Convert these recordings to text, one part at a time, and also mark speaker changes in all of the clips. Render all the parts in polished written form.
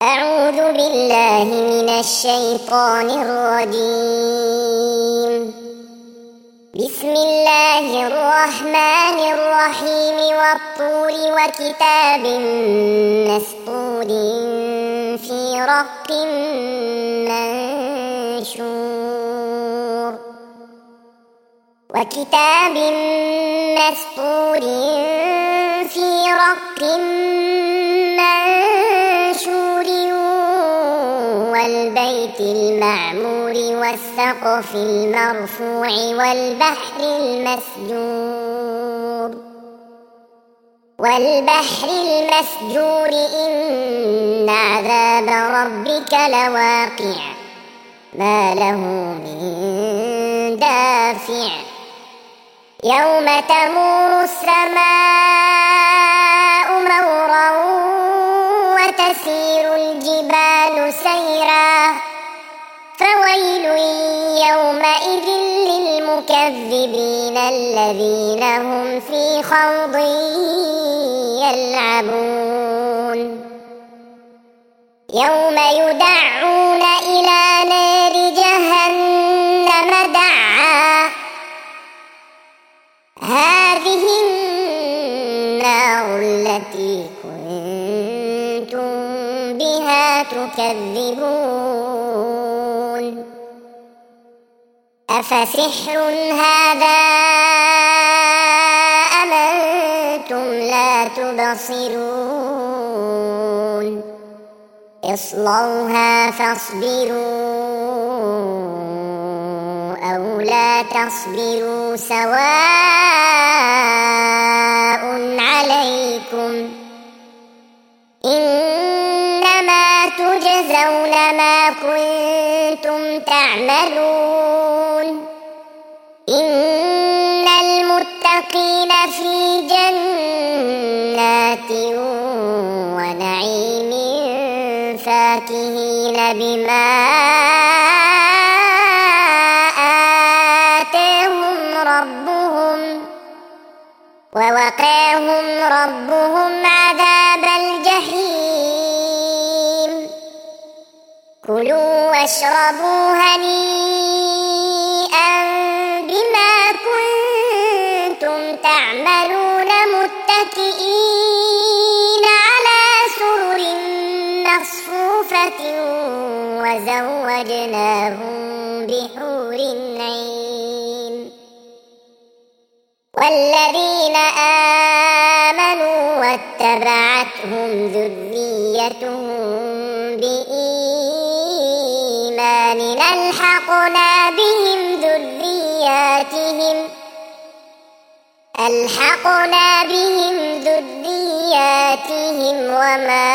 Speaker 1: أعوذ بالله من الشيطان الرجيم. بسم الله الرحمن الرحيم. والطور وكتاب مسطور في رق منشور. وكتاب مسطور في رق منشور. والبيت المعمور والسقف المرفوع والبحر المسجور إن عذاب ربك لواقع ما له من دافع. يوم تمور السماء مورا وتسير الجبال سيرا. فويل يومئذ للمكذبين الذين هم في خوض يلعبون. يوم يدعون إلى نار جهنم دعا. هذه النار التي كنتم بها تكذبون. أفسحر هذا أم أنتم لا تبصرون. اصلوها فاصبروا أو لا تصبروا سواء عليكم إنما تجزون ما كنتم تعملون. إن المتقين في جنات ونعيم فاكهين بما آتاهم ربهم ووقاهم ربهم عذاب الجحيم. كلوا واشربوا هنيئا بما كنتم تعملون متكئين على سرر مصفوفة وزوجناهم بحور عين. والذين آمنوا واتبعتهم ذريتهم بإيمان ألحقنا بهم ذرياتهم وما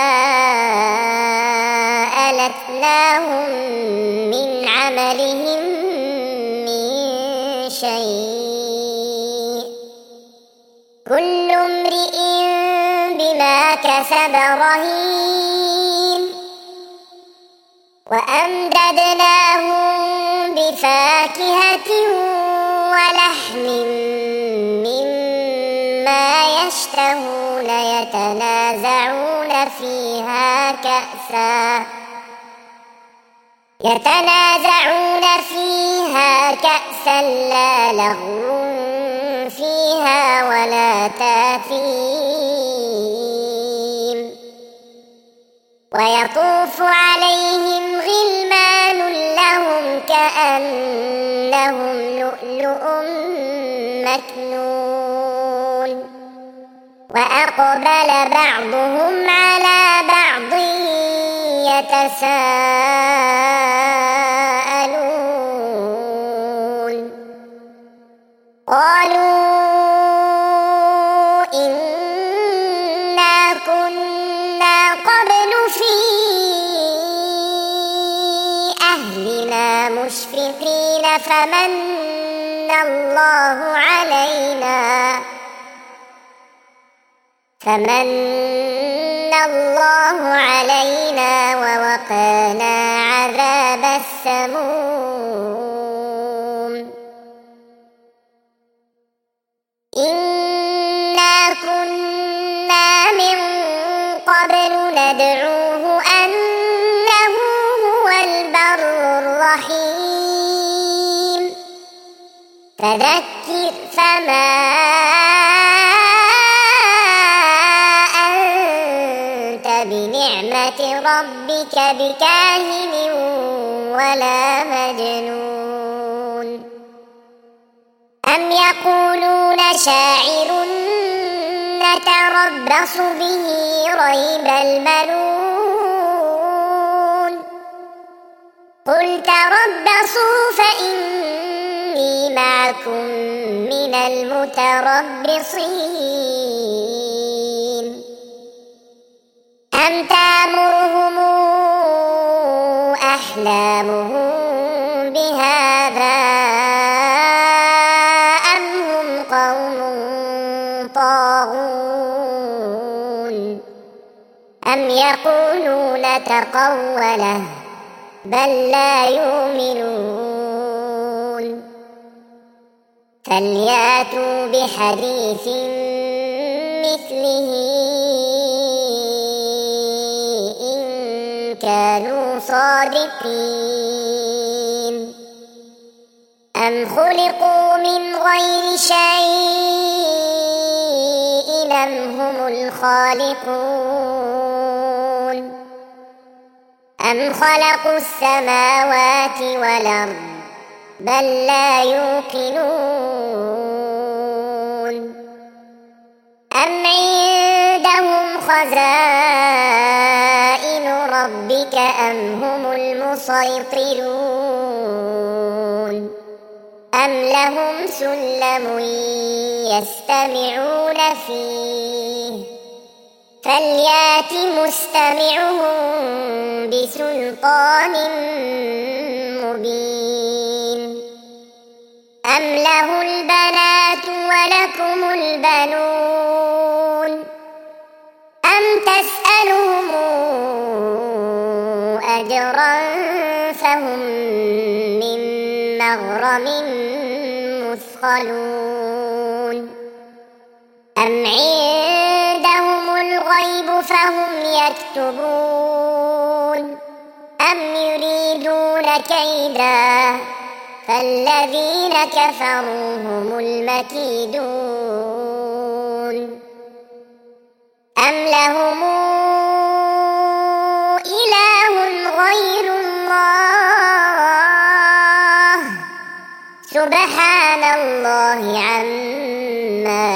Speaker 1: ألتناهم من عملهم من شيء. كل امرئ بما كسب رهين. وأمددناهم بفاكهة ولحم مما يشتهون. يتنازعون فيها كأسا لا لغو فيها ولا تاثيم. ويطوف عليهم غلمان لهم كأنهم لؤلؤ مكنون. وأقبل بعضهم على بعض يتساءلون. قالوا إنا كنا قبل في أهلنا مشفقين فمن الله علينا ووقانا عذاب السموم. إنا كنا من قبل ندعوه أن رحيم فذكر فما أنت بنعمة ربك بكاهن ولا مجنون أم يقولون شاعر نتربص به ريب المنون قل تربصوا فإني معكم من المتربصين أم تأمرهم أحلامهم بهذا أم هم قوم طاغون أم يقولون تقوله بل لا يؤمنون فليأتوا بحديث مثله إن كانوا صادقين أم خلقوا من غير شيء أم هم الخالقون أم خلقوا السماوات والأرض بل لا يوقنون أم عندهم خزائن ربك أم هم المسيطرون أم لهم سلم يستمعون فيه فليات مستمعهم بسلطان مبين أم له البنات ولكم البنون أم تسألهم أجرا فهم من مغرم مثقلون أم عندهم الغيب فهم يكتبون أم يريدون كيدا فالذين كفروا هم المكيدون أم لهم إله غير الله سبحان الله عما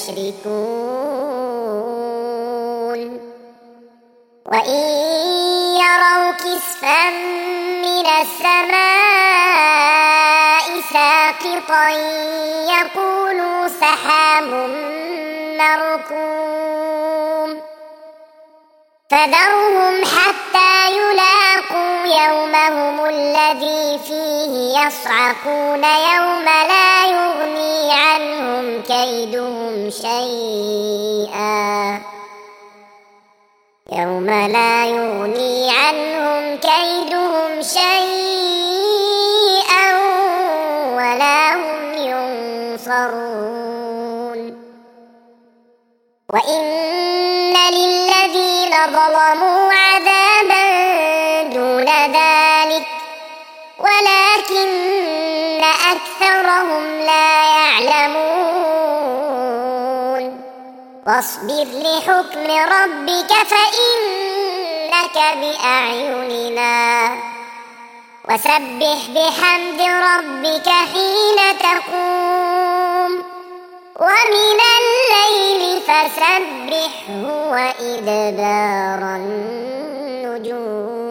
Speaker 1: يشركون وإن يروا كسفا من السماء ساقطا يقولوا سحاب مركوم فذرهم حتى يلاقوا يومهم الذي فيه يصعقون يوم لا يغني عنهم كيدهم شيئا يوم لا يغني عنهم كيدهم شيئا ولا هم ينصرون وإن للذين ظلموا عذابا دون ذلك ولكن أكثرهم لا يعلمون واصبر لحكم ربك فإنك بأعيننا وسبح بحمد ربك حين تقوم ومن الليل فسبحه وإدبار النجوم